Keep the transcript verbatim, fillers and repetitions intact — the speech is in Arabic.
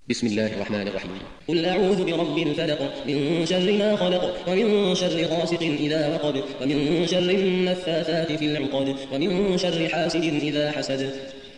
بسم الله الرحمن الرحيم. قل أعوذ برب الفلق من شر ما خلق ومن شر غاسق إذا وقب ومن شر النفاثات في العقد ومن شر حاسد إذا حسد.